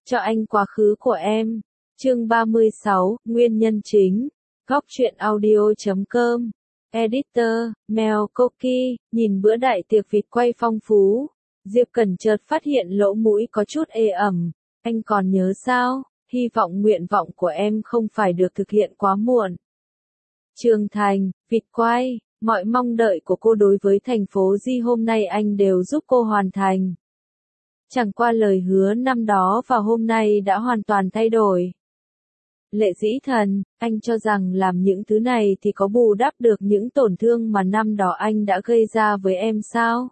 cho anh quá khứ của em. Chương 36, Nguyên nhân chính. Góc truyện audio.com. Editor, Mel Cookie, nhìn bữa đại tiệc vịt quay phong phú. Diệp Cẩn chợt phát hiện lỗ mũi có chút ê ẩm. Anh còn nhớ sao? Hy vọng nguyện vọng của em không phải được thực hiện quá muộn. Trường Thành, vịt quay, mọi mong đợi của cô đối với thành phố Di hôm nay anh đều giúp cô hoàn thành. Chẳng qua lời hứa năm đó và hôm nay đã hoàn toàn thay đổi. Lệ Dĩ Thần, anh cho rằng làm những thứ này thì có bù đắp được những tổn thương mà năm đó anh đã gây ra với em sao?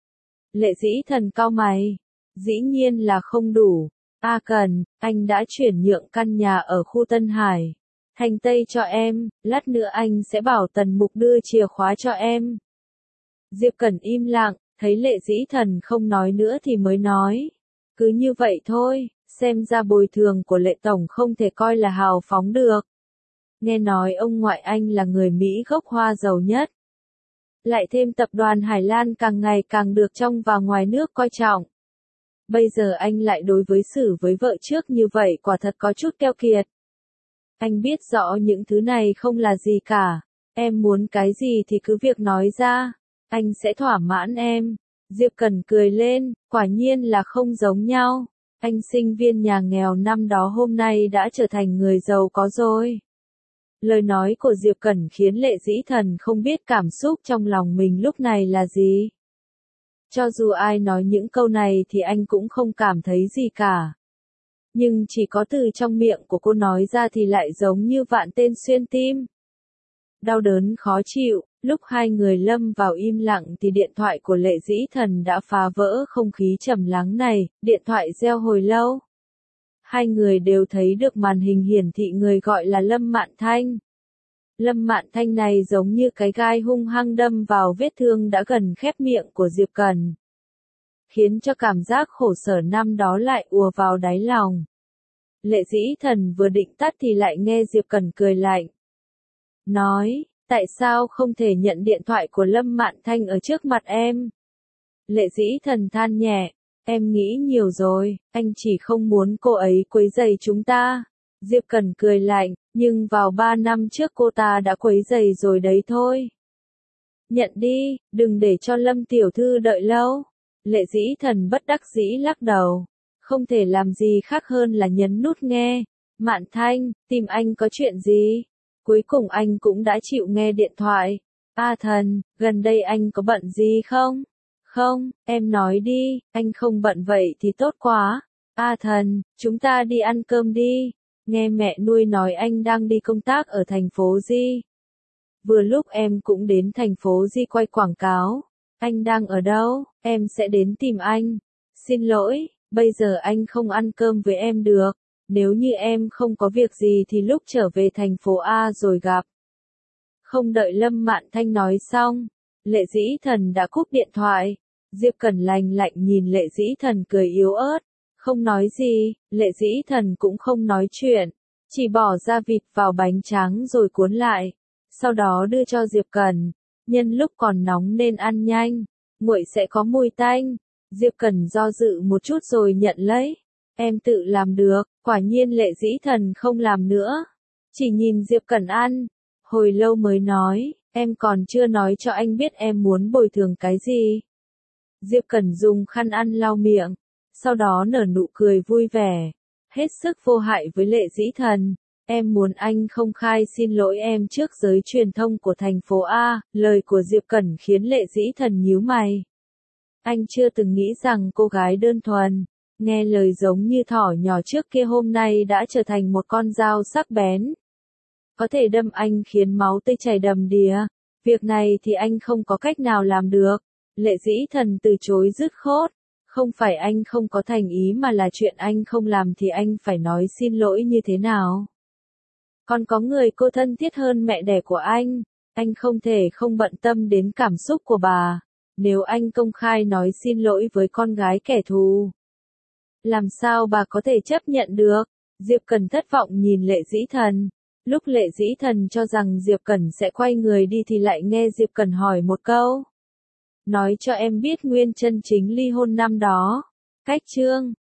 Lệ Dĩ Thần cau mày. Dĩ nhiên là không đủ. Cần, anh đã chuyển nhượng căn nhà ở khu Tân Hải, Thành Tây cho em, lát nữa anh sẽ bảo Tần Mục đưa chìa khóa cho em. Diệp Cẩn im lặng, thấy Lệ Dĩ Thần không nói nữa thì mới nói. Cứ như vậy thôi, xem ra bồi thường của Lệ Tổng không thể coi là hào phóng được. Nghe nói ông ngoại anh là người Mỹ gốc Hoa giàu nhất. Lại thêm tập đoàn Hải Lan càng ngày càng được trong và ngoài nước coi trọng. Bây giờ anh lại đối xử với vợ trước như vậy quả thật có chút keo kiệt. Anh biết rõ những thứ này không là gì cả. Em muốn cái gì thì cứ việc nói ra. Anh sẽ thỏa mãn em. Diệp Cẩn cười lên, quả nhiên là không giống nhau. Anh sinh viên nhà nghèo năm đó hôm nay đã trở thành người giàu có rồi. Lời nói của Diệp Cẩn khiến Lệ Dĩ Thần không biết cảm xúc trong lòng mình lúc này là gì. Cho dù ai nói những câu này thì anh cũng không cảm thấy gì cả. Nhưng chỉ có từ trong miệng của cô nói ra thì lại giống như vạn tên xuyên tim. Đau đớn khó chịu, lúc hai người lâm vào im lặng thì điện thoại của Lệ Dĩ Thần đã phá vỡ không khí trầm lắng này, điện thoại reo hồi lâu. Hai người đều thấy được màn hình hiển thị người gọi là Lâm Mạn Thanh. Lâm Mạn Thanh này giống như cái gai hung hăng đâm vào vết thương đã gần khép miệng của Diệp Cẩn. Khiến cho cảm giác khổ sở năm đó lại ùa vào đáy lòng. Lệ Dĩ Thần vừa định tắt thì lại nghe Diệp Cẩn cười lạnh. Nói, tại sao không thể nhận điện thoại của Lâm Mạn Thanh ở trước mặt em? Lệ Dĩ Thần than nhẹ, em nghĩ nhiều rồi, anh chỉ không muốn cô ấy quấy rầy chúng ta. Diệp Cẩn cười lạnh, nhưng vào 3 năm trước cô ta đã quấy rầy rồi đấy thôi. Nhận đi, đừng để cho Lâm tiểu thư đợi lâu. Lệ Dĩ Thần bất đắc dĩ lắc đầu. Không thể làm gì khác hơn là nhấn nút nghe. Mạn Thanh, tìm anh có chuyện gì? Cuối cùng anh cũng đã chịu nghe điện thoại. Thần, gần đây anh có bận gì không? Không, em nói đi, anh không bận vậy thì tốt quá. Thần, chúng ta đi ăn cơm đi. Nghe mẹ nuôi nói anh đang đi công tác ở thành phố Di. Vừa lúc em cũng đến thành phố Di quay quảng cáo. Anh đang ở đâu? Em sẽ đến tìm anh. Xin lỗi, bây giờ anh không ăn cơm với em được. Nếu như em không có việc gì thì lúc trở về thành phố A rồi gặp. Không đợi Lâm Mạn Thanh nói xong, Lệ Dĩ Thần đã cúp điện thoại. Diệp Cẩn lạnh lạnh nhìn Lệ Dĩ Thần cười yếu ớt. Không nói gì, Lệ Dĩ Thần cũng không nói chuyện. Chỉ bỏ gia vịt vào bánh tráng rồi cuốn lại. Sau đó đưa cho Diệp Cẩn. Nhân lúc còn nóng nên ăn nhanh. Nguội sẽ có mùi tanh. Diệp Cẩn do dự một chút rồi nhận lấy. Em tự làm được, quả nhiên Lệ Dĩ Thần không làm nữa. Chỉ nhìn Diệp Cẩn ăn. Hồi lâu mới nói, em còn chưa nói cho anh biết em muốn bồi thường cái gì. Diệp Cẩn dùng khăn ăn lau miệng. Sau đó nở nụ cười vui vẻ. Hết sức vô hại với Lệ Dĩ Thần. Em muốn anh không khai xin lỗi em trước giới truyền thông của thành phố A. Lời của Diệp Cẩn khiến Lệ Dĩ Thần nhíu mày. Anh chưa từng nghĩ rằng cô gái đơn thuần, nghe lời giống như thỏ nhỏ trước kia hôm nay đã trở thành một con dao sắc bén. Có thể đâm anh khiến máu tươi chảy đầm đìa. Việc này thì anh không có cách nào làm được. Lệ Dĩ Thần từ chối dứt khoát. Không phải anh không có thành ý mà là chuyện anh không làm thì anh phải nói xin lỗi như thế nào. Còn có người cô thân thiết hơn mẹ đẻ của anh không thể không bận tâm đến cảm xúc của bà. Nếu anh công khai nói xin lỗi với con gái kẻ thù, làm sao bà có thể chấp nhận được? Diệp Cẩn thất vọng nhìn Lệ Dĩ Thần. Lúc Lệ Dĩ Thần cho rằng Diệp Cẩn sẽ quay người đi thì lại nghe Diệp Cẩn hỏi một câu. Nói cho em biết nguyên chân chính ly hôn năm đó. Cách chương